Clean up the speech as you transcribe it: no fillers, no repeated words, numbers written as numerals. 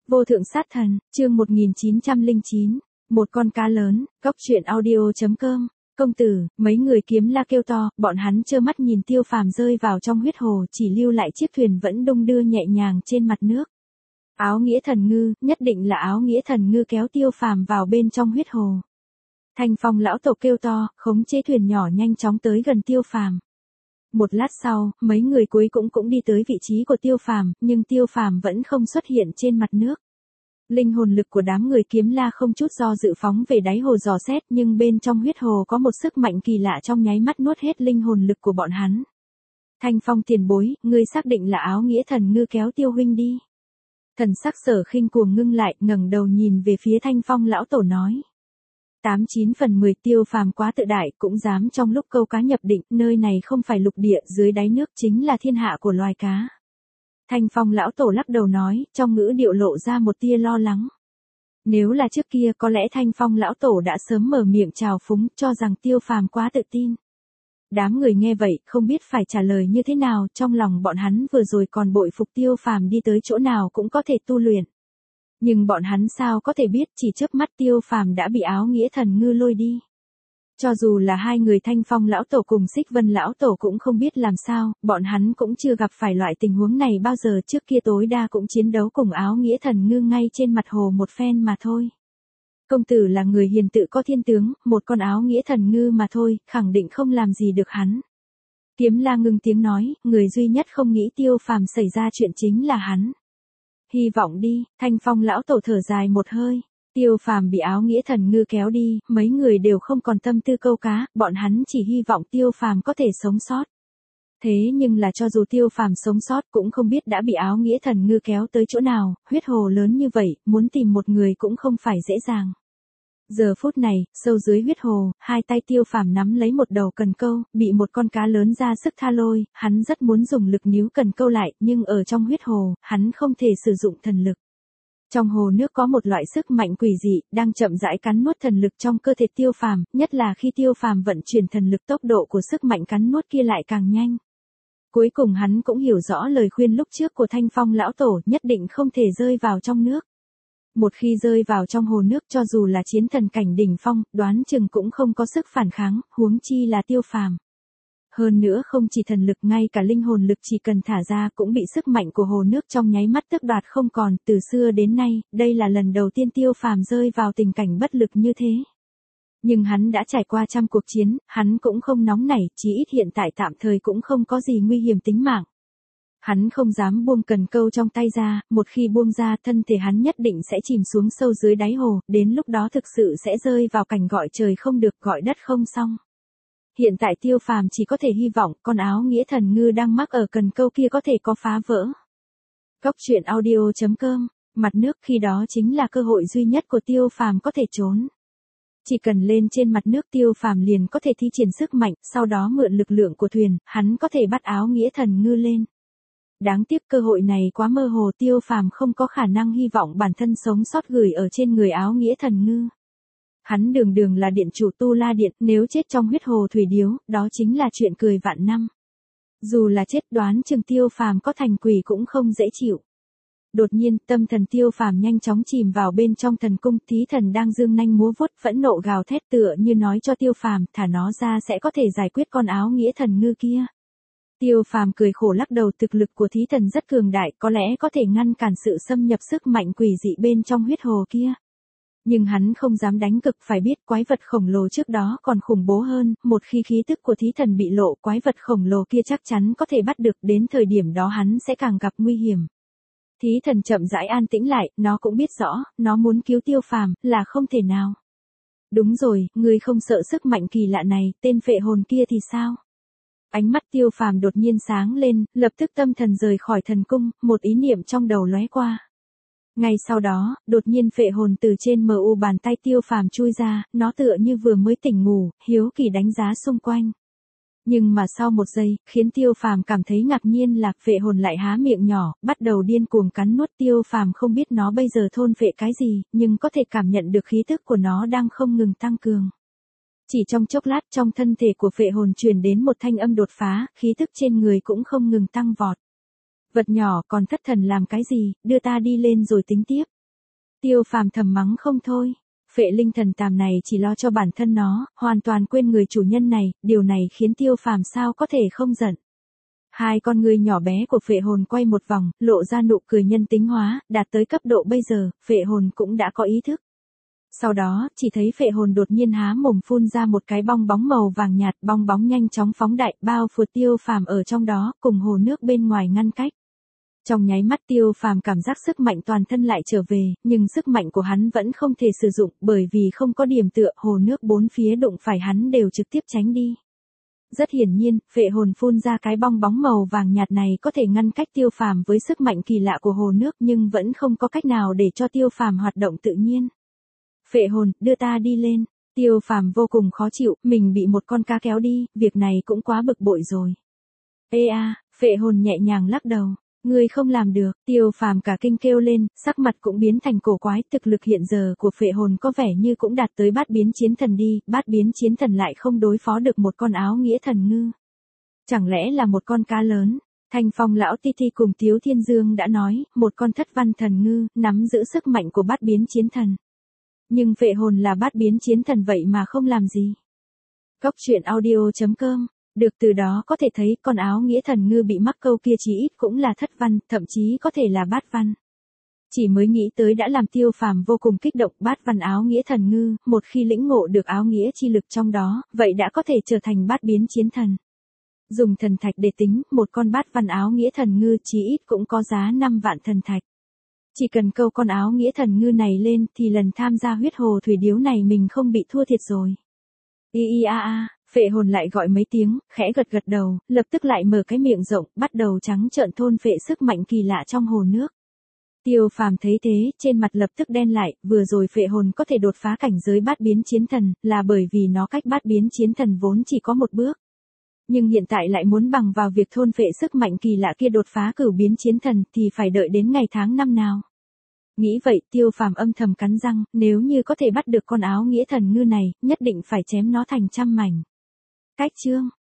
Vô thượng sát thần, chương 1909, một con cá lớn, góc truyện audio.com. Công tử, mấy người kiếm la kêu to, bọn hắn trơ mắt nhìn Tiêu Phàm rơi vào trong huyết hồ, chỉ lưu lại chiếc thuyền vẫn đung đưa nhẹ nhàng trên mặt nước. Áo nghĩa thần ngư, nhất định là áo nghĩa thần ngư kéo Tiêu Phàm vào bên trong huyết hồ. Thanh Phong lão tổ kêu to, khống chế thuyền nhỏ nhanh chóng tới gần Tiêu Phàm. Một lát sau, mấy người cuối cũng đi tới vị trí của Tiêu Phàm, nhưng Tiêu Phàm vẫn không xuất hiện trên mặt nước. Linh hồn lực của đám người kiếm la không chút do dự phóng về đáy hồ dò xét, nhưng bên trong huyết hồ có một sức mạnh kỳ lạ trong nháy mắt nuốt hết linh hồn lực của bọn hắn. Thanh Phong tiền bối, ngươi xác định là áo nghĩa thần ngư kéo Tiêu huynh đi. Thần sắc Sở Khinh cuồng ngưng lại, ngẩng đầu nhìn về phía Thanh Phong lão tổ nói. 89/10 Tiêu Phàm quá tự đại, cũng dám trong lúc câu cá nhập định, nơi này không phải lục địa, dưới đáy nước chính là thiên hạ của loài cá. Thanh Phong lão tổ lắc đầu nói, trong ngữ điệu lộ ra một tia lo lắng. Nếu là trước kia có lẽ Thanh Phong lão tổ đã sớm mở miệng trào phúng, cho rằng Tiêu Phàm quá tự tin. Đám người nghe vậy, không biết phải trả lời như thế nào, trong lòng bọn hắn vừa rồi còn bội phục Tiêu Phàm đi tới chỗ nào cũng có thể tu luyện. Nhưng bọn hắn sao có thể biết, chỉ chớp mắt Tiêu Phàm đã bị áo nghĩa thần ngư lôi đi. Cho dù là hai người Thanh Phong lão tổ cùng Xích Vân lão tổ cũng không biết làm sao, bọn hắn cũng chưa gặp phải loại tình huống này bao giờ, trước kia tối đa cũng chiến đấu cùng áo nghĩa thần ngư ngay trên mặt hồ một phen mà thôi. Công tử là người hiền tự có thiên tướng, một con áo nghĩa thần ngư mà thôi, khẳng định không làm gì được hắn. Kiếm la ngưng tiếng nói, người duy nhất không nghĩ Tiêu Phàm xảy ra chuyện chính là hắn. Hy vọng đi, Thanh Phong lão tổ thở dài một hơi. Tiêu Phàm bị áo nghĩa thần ngư kéo đi, mấy người đều không còn tâm tư câu cá, bọn hắn chỉ hy vọng Tiêu Phàm có thể sống sót. Thế nhưng là cho dù Tiêu Phàm sống sót cũng không biết đã bị áo nghĩa thần ngư kéo tới chỗ nào, huyết hồ lớn như vậy, muốn tìm một người cũng không phải dễ dàng. Giờ phút này, sâu dưới huyết hồ, hai tay Tiêu Phàm nắm lấy một đầu cần câu, bị một con cá lớn ra sức tha lôi, hắn rất muốn dùng lực níu cần câu lại, nhưng ở trong huyết hồ, hắn không thể sử dụng thần lực. Trong hồ nước có một loại sức mạnh quỷ dị, đang chậm rãi cắn nuốt thần lực trong cơ thể Tiêu Phàm, nhất là khi Tiêu Phàm vận chuyển thần lực, tốc độ của sức mạnh cắn nuốt kia lại càng nhanh. Cuối cùng hắn cũng hiểu rõ lời khuyên lúc trước của Thanh Phong lão tổ, nhất định không thể rơi vào trong nước. Một khi rơi vào trong hồ nước, cho dù là chiến thần cảnh đỉnh phong, đoán chừng cũng không có sức phản kháng, huống chi là Tiêu Phàm. Hơn nữa không chỉ thần lực, ngay cả linh hồn lực chỉ cần thả ra cũng bị sức mạnh của hồ nước trong nháy mắt tước đoạt không còn, từ xưa đến nay, đây là lần đầu tiên Tiêu Phàm rơi vào tình cảnh bất lực như thế. Nhưng hắn đã trải qua trăm cuộc chiến, hắn cũng không nóng nảy, chí ít hiện tại tạm thời cũng không có gì nguy hiểm tính mạng. Hắn không dám buông cần câu trong tay ra, một khi buông ra thân thể hắn nhất định sẽ chìm xuống sâu dưới đáy hồ, đến lúc đó thực sự sẽ rơi vào cảnh gọi trời không được gọi đất không xong. Hiện tại Tiêu Phàm chỉ có thể hy vọng con áo nghĩa thần ngư đang mắc ở cần câu kia có thể có phá vỡ. Góc truyện audio.com, mặt nước khi đó chính là cơ hội duy nhất của Tiêu Phàm có thể trốn. Chỉ cần lên trên mặt nước Tiêu Phàm liền có thể thi triển sức mạnh, sau đó mượn lực lượng của thuyền, hắn có thể bắt áo nghĩa thần ngư lên. Đáng tiếc cơ hội này quá mơ hồ, Tiêu Phàm không có khả năng hy vọng bản thân sống sót gửi ở trên người áo nghĩa thần ngư. Hắn đường đường là điện chủ Tu La Điện, nếu chết trong huyết hồ thủy điếu, đó chính là chuyện cười vạn năm. Dù là chết, đoán chừng Tiêu Phàm có thành quỷ cũng không dễ chịu. Đột nhiên, tâm thần Tiêu Phàm nhanh chóng chìm vào bên trong thần cung, Thí Thần đang dương nanh múa vuốt, phẫn nộ gào thét tựa như nói cho Tiêu Phàm, thả nó ra sẽ có thể giải quyết con áo nghĩa thần ngư kia. Tiêu Phàm cười khổ lắc đầu, thực lực của Thí Thần rất cường đại, có lẽ có thể ngăn cản sự xâm nhập sức mạnh quỷ dị bên trong huyết hồ kia. Nhưng hắn không dám đánh cực, phải biết quái vật khổng lồ trước đó còn khủng bố hơn, một khi khí tức của Thí Thần bị lộ, quái vật khổng lồ kia chắc chắn có thể bắt được, đến thời điểm đó hắn sẽ càng gặp nguy hiểm. Thí Thần chậm rãi an tĩnh lại, nó cũng biết rõ, nó muốn cứu Tiêu Phàm là không thể nào. Đúng rồi, ngươi không sợ sức mạnh kỳ lạ này, tên phệ hồn kia thì sao? Ánh mắt Tiêu Phàm đột nhiên sáng lên, lập tức tâm thần rời khỏi thần cung, một ý niệm trong đầu lóe qua. Ngay sau đó, đột nhiên phệ hồn từ trên mu bàn tay Tiêu Phàm chui ra, nó tựa như vừa mới tỉnh ngủ, hiếu kỳ đánh giá xung quanh. Nhưng mà sau một giây, khiến Tiêu Phàm cảm thấy ngạc nhiên là phệ hồn lại há miệng nhỏ, bắt đầu điên cuồng cắn nuốt. Tiêu Phàm không biết nó bây giờ thôn phệ cái gì, nhưng có thể cảm nhận được khí tức của nó đang không ngừng tăng cường. Chỉ trong chốc lát, trong thân thể của phệ hồn truyền đến một thanh âm đột phá, khí tức trên người cũng không ngừng tăng vọt. Vật nhỏ, còn thất thần làm cái gì, đưa ta đi lên rồi tính tiếp. Tiêu Phàm thầm mắng không thôi. Phệ linh thần tàm này chỉ lo cho bản thân nó, hoàn toàn quên người chủ nhân này, điều này khiến Tiêu Phàm sao có thể không giận. Hai con người nhỏ bé của phệ hồn quay một vòng, lộ ra nụ cười nhân tính hóa, đạt tới cấp độ bây giờ, phệ hồn cũng đã có ý thức. Sau đó, chỉ thấy phệ hồn đột nhiên há mồm phun ra một cái bong bóng màu vàng nhạt, bong bóng nhanh chóng phóng đại, bao phủ Tiêu Phàm ở trong đó, cùng hồ nước bên ngoài ngăn cách. Trong nháy mắt Tiêu Phàm cảm giác sức mạnh toàn thân lại trở về, nhưng sức mạnh của hắn vẫn không thể sử dụng, bởi vì không có điểm tựa, hồ nước bốn phía đụng phải hắn đều trực tiếp tránh đi. Rất hiển nhiên, phệ hồn phun ra cái bong bóng màu vàng nhạt này có thể ngăn cách Tiêu Phàm với sức mạnh kỳ lạ của hồ nước, nhưng vẫn không có cách nào để cho Tiêu Phàm hoạt động tự nhiên. Phệ hồn, đưa ta đi lên. Tiêu Phàm vô cùng khó chịu, mình bị một con cá kéo đi, việc này cũng quá bực bội rồi. Ê a, phệ hồn nhẹ nhàng lắc đầu. Ngươi không làm được, Tiêu Phàm cả kinh kêu lên, sắc mặt cũng biến thành cổ quái, thực lực hiện giờ của phệ hồn có vẻ như cũng đạt tới bát biến chiến thần đi, bát biến chiến thần lại không đối phó được một con áo nghĩa thần ngư. Chẳng lẽ là một con cá lớn? Thanh Phong lão Ti Ti cùng Tiếu Thiên Dương đã nói, một con thất văn thần ngư, nắm giữ sức mạnh của bát biến chiến thần. Nhưng phệ hồn là bát biến chiến thần vậy mà không làm gì. Góc truyện audio.com. Được, từ đó có thể thấy con áo nghĩa thần ngư bị mắc câu kia chí ít cũng là thất văn, thậm chí có thể là bát văn. Chỉ mới nghĩ tới đã làm Tiêu Phàm vô cùng kích động. Bát văn áo nghĩa thần ngư, một khi lĩnh ngộ được áo nghĩa chi lực trong đó, vậy đã có thể trở thành bát biến chiến thần. Dùng thần thạch để tính, một con bát văn áo nghĩa thần ngư chí ít cũng có giá 5 vạn thần thạch. Chỉ cần câu con áo nghĩa thần ngư này lên thì lần tham gia huyết hồ thủy điếu này mình không bị thua thiệt rồi. Phệ hồn lại gọi mấy tiếng, khẽ gật gật đầu, lập tức lại mở cái miệng rộng, bắt đầu trắng trợn thôn phệ sức mạnh kỳ lạ trong hồ nước. Tiêu Phàm thấy thế, trên mặt lập tức đen lại, vừa rồi phệ hồn có thể đột phá cảnh giới bát biến chiến thần, là bởi vì nó cách bát biến chiến thần vốn chỉ có một bước. Nhưng hiện tại lại muốn bằng vào việc thôn phệ sức mạnh kỳ lạ kia đột phá cửu biến chiến thần thì phải đợi đến ngày tháng năm nào. Nghĩ vậy, Tiêu Phàm âm thầm cắn răng, nếu như có thể bắt được con áo nghĩa thần ngư này, nhất định phải chém nó thành trăm mảnh. Cách chương